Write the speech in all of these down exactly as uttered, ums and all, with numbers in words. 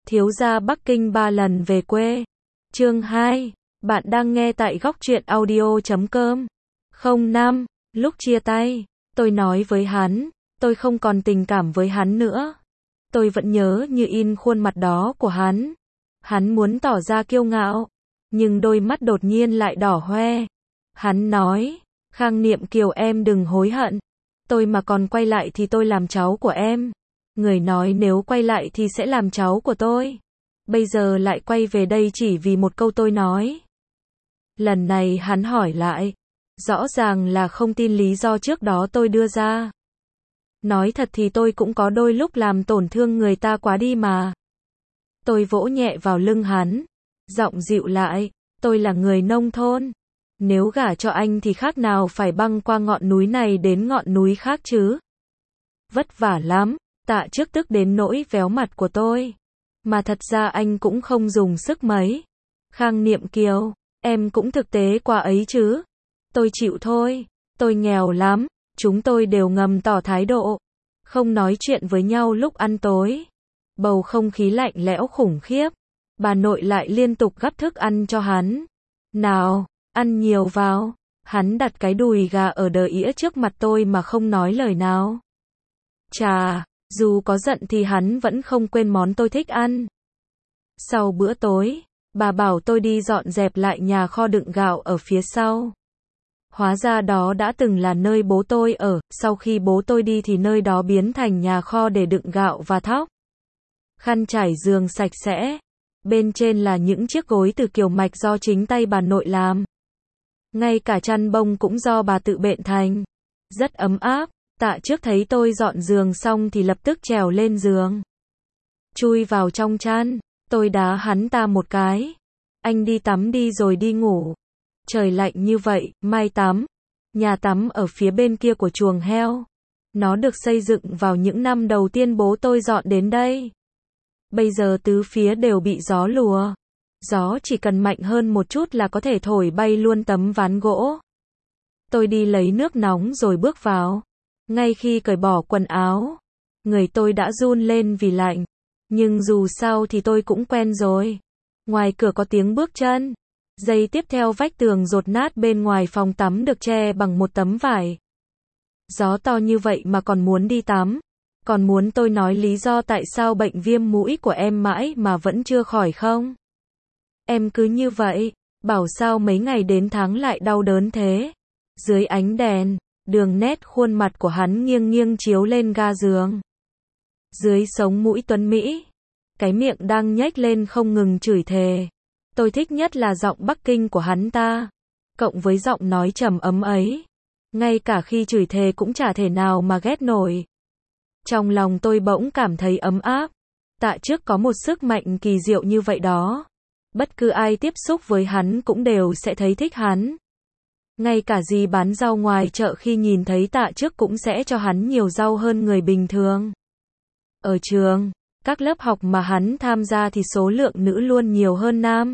Thiếu gia Bắc Kinh ba lần về quê. Chương hai. Bạn đang nghe tại góc truyện audio chấm com. Không năm. Lúc chia tay, tôi nói với hắn, tôi không còn tình cảm với hắn nữa. Tôi vẫn nhớ như in khuôn mặt đó của hắn. Hắn muốn tỏ ra kiêu ngạo, nhưng đôi mắt đột nhiên lại đỏ hoe. Hắn nói, Khang Niệm Kiều em đừng hối hận. Tôi mà còn quay lại thì tôi làm cháu của em. Người nói nếu quay lại thì sẽ làm cháu của tôi. Bây giờ lại quay về đây chỉ vì một câu tôi nói. Lần này hắn hỏi lại. Rõ ràng là không tin lý do trước đó tôi đưa ra. Nói thật thì tôi cũng có đôi lúc làm tổn thương người ta quá đi mà. Tôi vỗ nhẹ vào lưng hắn. Giọng dịu lại. Tôi là người nông thôn. Nếu gả cho anh thì khác nào phải băng qua ngọn núi này đến ngọn núi khác chứ. Vất vả lắm. Tạ Trước tức đến nỗi véo mặt của tôi. Mà thật ra anh cũng không dùng sức mấy. Khang Niệm Kiều, em cũng thực tế qua ấy chứ. Tôi chịu thôi, tôi nghèo lắm. Chúng tôi đều ngầm tỏ thái độ. Không nói chuyện với nhau lúc ăn tối. Bầu không khí lạnh lẽo khủng khiếp. Bà nội lại liên tục gắp thức ăn cho hắn. Nào, ăn nhiều vào. Hắn đặt cái đùi gà ở đờ ĩa trước mặt tôi mà không nói lời nào. Chà, dù có giận thì hắn vẫn không quên món tôi thích ăn. Sau bữa tối, bà bảo tôi đi dọn dẹp lại nhà kho đựng gạo ở phía sau. Hóa ra đó đã từng là nơi bố tôi ở, sau khi bố tôi đi thì nơi đó biến thành nhà kho để đựng gạo và thóc. Khăn trải giường sạch sẽ. Bên trên là những chiếc gối từ kiểu mạch do chính tay bà nội làm. Ngay cả chăn bông cũng do bà tự bện thành. Rất ấm áp. Tạ Trước thấy tôi dọn giường xong thì lập tức trèo lên giường. Chui vào trong chăn, tôi đá hắn ta một cái. Anh đi tắm đi rồi đi ngủ. Trời lạnh như vậy, mai tắm. Nhà tắm ở phía bên kia của chuồng heo. Nó được xây dựng vào những năm đầu tiên bố tôi dọn đến đây. Bây giờ tứ phía đều bị gió lùa. Gió chỉ cần mạnh hơn một chút là có thể thổi bay luôn tấm ván gỗ. Tôi đi lấy nước nóng rồi bước vào. Ngay khi cởi bỏ quần áo, người tôi đã run lên vì lạnh. Nhưng dù sao thì tôi cũng quen rồi. Ngoài cửa có tiếng bước chân. Giây tiếp theo vách tường dột nát bên ngoài phòng tắm được che bằng một tấm vải. Gió to như vậy mà còn muốn đi tắm. Còn muốn tôi nói lý do tại sao bệnh viêm mũi của em mãi mà vẫn chưa khỏi không? Em cứ như vậy, bảo sao mấy ngày đến tháng lại đau đớn thế. Dưới ánh đèn, đường nét khuôn mặt của hắn nghiêng nghiêng chiếu lên ga giường. Dưới sống mũi tuấn Mỹ, cái miệng đang nhếch lên không ngừng chửi thề. Tôi thích nhất là giọng Bắc Kinh của hắn ta. Cộng với giọng nói trầm ấm ấy. Ngay cả khi chửi thề cũng chả thể nào mà ghét nổi. Trong lòng tôi bỗng cảm thấy ấm áp. Tạ Trước có một sức mạnh kỳ diệu như vậy đó. Bất cứ ai tiếp xúc với hắn cũng đều sẽ thấy thích hắn. Ngay cả dì bán rau ngoài chợ khi nhìn thấy Tạ Trước cũng sẽ cho hắn nhiều rau hơn người bình thường. Ở trường, các lớp học mà hắn tham gia thì số lượng nữ luôn nhiều hơn nam.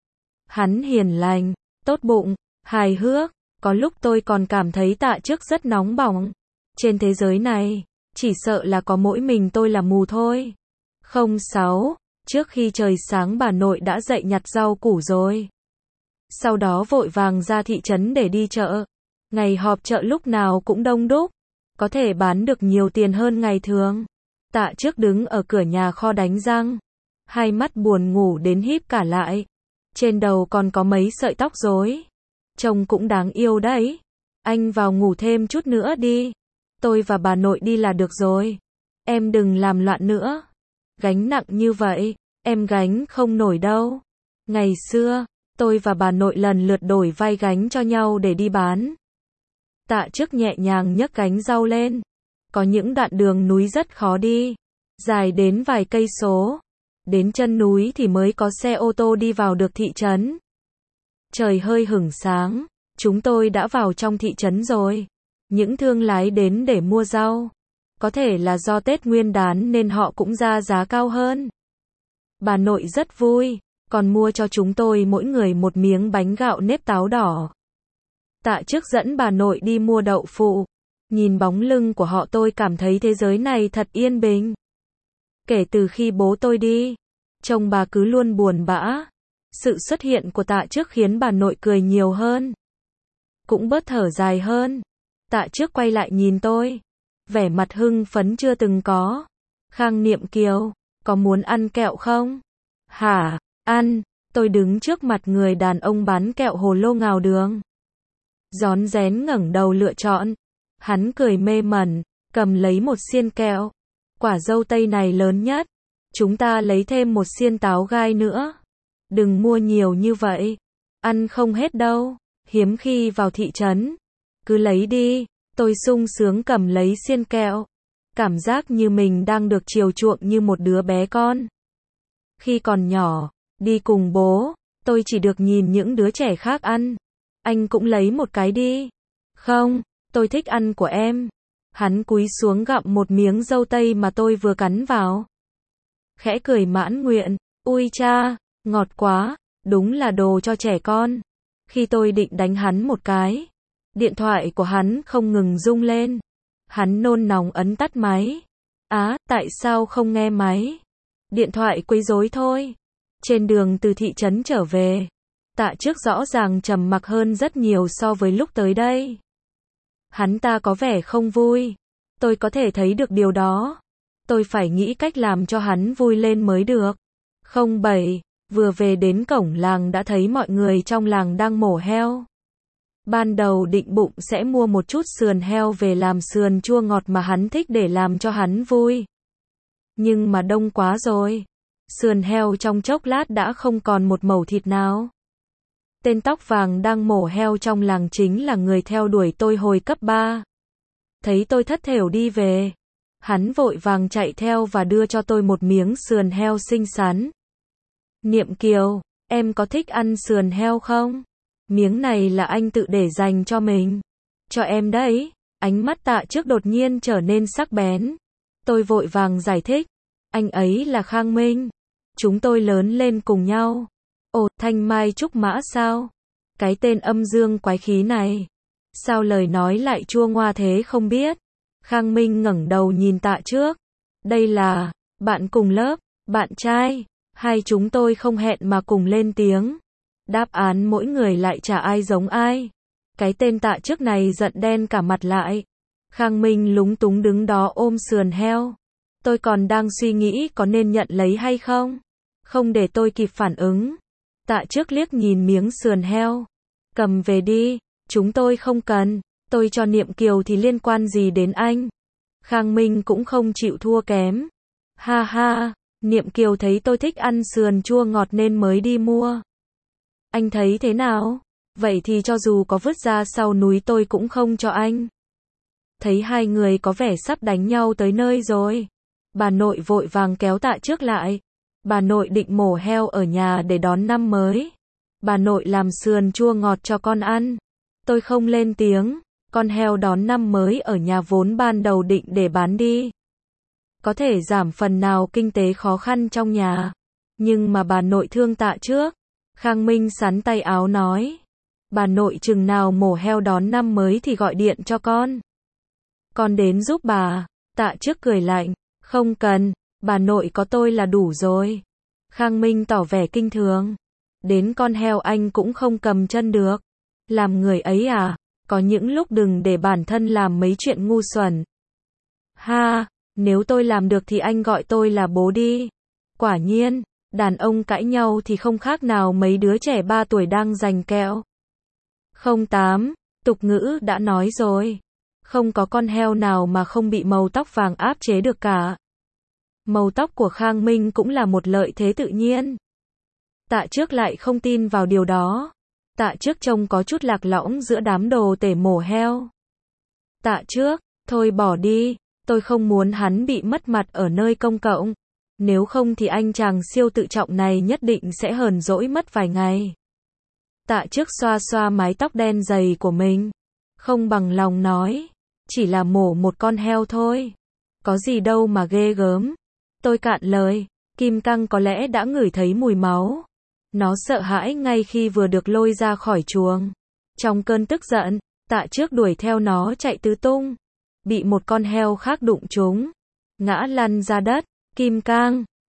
Hắn hiền lành, tốt bụng, hài hước. Có lúc tôi còn cảm thấy Tạ Trước rất nóng bỏng. Trên thế giới này, chỉ sợ là có mỗi mình tôi là mù thôi. Không sáu. Trước khi trời sáng bà nội đã dậy nhặt rau củ rồi. Sau đó vội vàng ra thị trấn để đi chợ. Ngày họp chợ lúc nào cũng đông đúc. Có thể bán được nhiều tiền hơn ngày thường. Tạ Trước đứng ở cửa nhà kho đánh răng. Hai mắt buồn ngủ đến híp cả lại. Trên đầu còn có mấy sợi tóc rối. Trông cũng đáng yêu đấy. Anh vào ngủ thêm chút nữa đi. Tôi và bà nội đi là được rồi. Em đừng làm loạn nữa. Gánh nặng như vậy, em gánh không nổi đâu. Ngày xưa, tôi và bà nội lần lượt đổi vai gánh cho nhau để đi bán. Tạ Trước nhẹ nhàng nhấc gánh rau lên. Có những đoạn đường núi rất khó đi. Dài đến vài cây số. Đến chân núi thì mới có xe ô tô đi vào được thị trấn. Trời hơi hửng sáng. Chúng tôi đã vào trong thị trấn rồi. Những thương lái đến để mua rau. Có thể là do Tết Nguyên đán nên họ cũng ra giá cao hơn. Bà nội rất vui. Còn mua cho chúng tôi mỗi người một miếng bánh gạo nếp táo đỏ. Tạ Trước dẫn bà nội đi mua đậu phụ. Nhìn bóng lưng của họ tôi cảm thấy thế giới này thật yên bình. Kể từ khi bố tôi đi, Trông bà cứ luôn buồn bã. Sự xuất hiện của Tạ Trước khiến bà nội cười nhiều hơn. Cũng bớt thở dài hơn. Tạ Trước quay lại nhìn tôi. Vẻ mặt hưng phấn chưa từng có. Khang Niệm Kiều, có muốn ăn kẹo không? Hả, ăn. Tôi đứng trước mặt người đàn ông bán kẹo hồ lô ngào đường. Rón rén ngẩng đầu lựa chọn. Hắn cười mê mẩn, cầm lấy một xiên kẹo. Quả dâu tây này lớn nhất. Chúng ta lấy thêm một xiên táo gai nữa. Đừng mua nhiều như vậy. Ăn không hết đâu. Hiếm khi vào thị trấn. Cứ lấy đi. Tôi sung sướng cầm lấy xiên kẹo. Cảm giác như mình đang được chiều chuộng như một đứa bé con. Khi còn nhỏ, đi cùng bố, tôi chỉ được nhìn những đứa trẻ khác ăn. Anh cũng lấy một cái đi. Không, tôi thích ăn của em. Hắn cúi xuống gặm một miếng dâu tây mà tôi vừa cắn vào. Khẽ cười mãn nguyện. Ui cha, ngọt quá, đúng là đồ cho trẻ con. Khi tôi định đánh hắn một cái, điện thoại của hắn không ngừng rung lên. Hắn nôn nóng ấn tắt máy. Á, tại sao không nghe máy? Điện thoại quấy rối thôi. Trên đường từ thị trấn trở về, Tạ Trước rõ ràng trầm mặc hơn rất nhiều so với lúc tới đây. Hắn ta có vẻ không vui. Tôi có thể thấy được điều đó. Tôi phải nghĩ cách làm cho hắn vui lên mới được. Không bảy, vừa về đến cổng làng đã thấy mọi người trong làng đang mổ heo. Ban đầu định bụng sẽ mua một chút sườn heo về làm sườn chua ngọt mà hắn thích để làm cho hắn vui. Nhưng mà đông quá rồi. Sườn heo trong chốc lát đã không còn một mẩu thịt nào. Tên tóc vàng đang mổ heo trong làng chính là người theo đuổi tôi hồi cấp ba. Thấy tôi thất thểu đi về, hắn vội vàng chạy theo và đưa cho tôi một miếng sườn heo xinh xắn. Niệm Kiều, em có thích ăn sườn heo không? Miếng này là anh tự để dành cho mình. Cho em đấy. Ánh mắt Tạ Trước đột nhiên trở nên sắc bén. Tôi vội vàng giải thích. Anh ấy là Khang Minh. Chúng tôi lớn lên cùng nhau. Ồ, Thanh Mai Trúc Mã sao? Cái tên âm dương quái khí này. Sao lời nói lại chua ngoa thế không biết? Khang Minh ngẩng đầu nhìn Tạ Trước. Đây là bạn cùng lớp, bạn trai. Hai chúng tôi không hẹn mà cùng lên tiếng. Đáp án mỗi người lại chả ai giống ai. Cái tên Tạ Trước này giận đen cả mặt lại. Khang Minh lúng túng đứng đó ôm sườn heo. Tôi còn đang suy nghĩ có nên nhận lấy hay không. Không để tôi kịp phản ứng. Tạ Trước liếc nhìn miếng sườn heo. Cầm về đi, chúng tôi không cần. Tôi cho Niệm Kiều thì liên quan gì đến anh. Khang Minh cũng không chịu thua kém. Ha ha, Niệm Kiều thấy tôi thích ăn sườn chua ngọt nên mới đi mua. Anh thấy thế nào? Vậy thì cho dù có vứt ra sau núi tôi cũng không cho anh. Thấy hai người có vẻ sắp đánh nhau tới nơi rồi. Bà nội vội vàng kéo Tạ Trước lại. Bà nội định mổ heo ở nhà để đón năm mới. Bà nội làm sườn chua ngọt cho con ăn. Tôi không lên tiếng. Con heo đón năm mới ở nhà vốn ban đầu định để bán đi. Có thể giảm phần nào kinh tế khó khăn trong nhà. Nhưng mà bà nội thương Tạ Trước. Khang Minh sắn tay áo nói. Bà nội chừng nào mổ heo đón năm mới thì gọi điện cho con. Con đến giúp bà. Tạ Trước cười lạnh. Không cần, bà nội có tôi là đủ rồi. Khang Minh tỏ vẻ kinh thường. Đến con heo anh cũng không cầm chân được. Làm người ấy à, có những lúc đừng để bản thân làm mấy chuyện ngu xuẩn. Ha, nếu tôi làm được thì anh gọi tôi là bố đi. Quả nhiên, đàn ông cãi nhau thì không khác nào mấy đứa trẻ ba tuổi đang giành kẹo. Không tám, tục ngữ đã nói rồi. Không có con heo nào mà không bị màu tóc vàng áp chế được cả. Màu tóc của Khang Minh cũng là một lợi thế tự nhiên. Tạ Trước lại không tin vào điều đó. Tạ Trước trông có chút lạc lõng giữa đám đồ tể mổ heo. Tạ Trước, thôi bỏ đi, tôi không muốn hắn bị mất mặt ở nơi công cộng. Nếu không thì anh chàng siêu tự trọng này nhất định sẽ hờn dỗi mất vài ngày. Tạ Trước xoa xoa mái tóc đen dày của mình. Không bằng lòng nói. Chỉ là mổ một con heo thôi. Có gì đâu mà ghê gớm. Tôi cạn lời. Kim Cang có lẽ đã ngửi thấy mùi máu. Nó sợ hãi ngay khi vừa được lôi ra khỏi chuồng. Trong cơn tức giận, Tạ Trước đuổi theo nó chạy tứ tung. Bị một con heo khác đụng trúng. Ngã lăn ra đất. Kim Cang,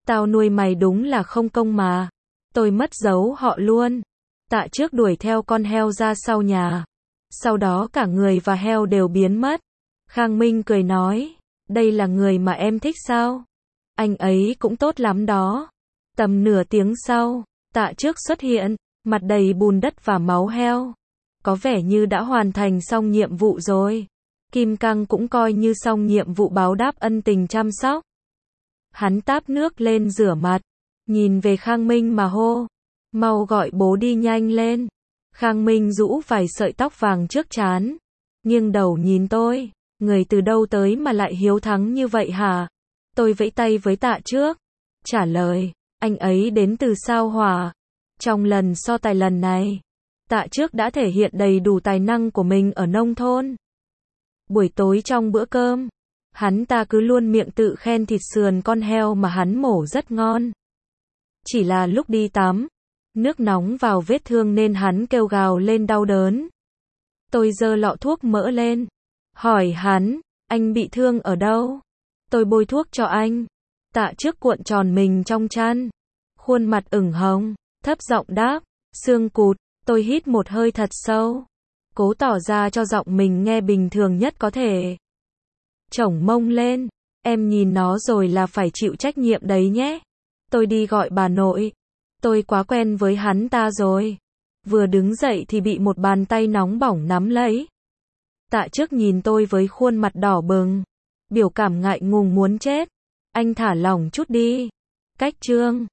Tao nuôi mày đúng là không công mà. Tôi mất dấu họ luôn. Tạ Trước đuổi theo con heo ra sau nhà. Sau đó cả người và heo đều biến mất. Khang Minh cười nói, đây là người mà em thích sao? Anh ấy cũng tốt lắm đó. Tầm nửa tiếng sau, Tạ Trước xuất hiện, mặt đầy bùn đất và máu heo. Có vẻ như đã hoàn thành xong nhiệm vụ rồi. Kim Cang cũng coi như xong nhiệm vụ báo đáp ân tình chăm sóc. Hắn táp nước lên rửa mặt, nhìn về Khang Minh mà hô, mau gọi bố đi nhanh lên. Khang Minh rũ vài sợi tóc vàng trước trán, nghiêng đầu nhìn tôi, người từ đâu tới mà lại hiếu thắng như vậy hả? Tôi vẫy tay với Tạ Trước, trả lời, anh ấy đến từ sao Hỏa. Trong lần so tài lần này, Tạ Trước đã thể hiện đầy đủ tài năng của mình ở nông thôn. Buổi tối trong bữa cơm, hắn ta cứ luôn miệng tự khen thịt sườn con heo mà hắn mổ rất ngon. Chỉ là lúc đi tắm, nước nóng vào vết thương nên hắn kêu gào lên đau đớn. Tôi giơ lọ thuốc mỡ lên, hỏi hắn, anh bị thương ở đâu? Tôi bôi thuốc cho anh. Tạ Trước cuộn tròn mình trong chăn, khuôn mặt ửng hồng, thấp giọng đáp, xương cụt. Tôi hít một hơi thật sâu, cố tỏ ra cho giọng mình nghe bình thường nhất có thể. Chổng mông lên, em nhìn nó rồi là phải chịu trách nhiệm đấy nhé. Tôi đi gọi bà nội. Tôi quá quen với hắn ta rồi. Vừa đứng dậy thì bị một bàn tay nóng bỏng nắm lấy. Tạ Trước nhìn tôi với khuôn mặt đỏ bừng, biểu cảm ngại ngùng muốn chết. Anh thả lỏng chút đi. Cách chương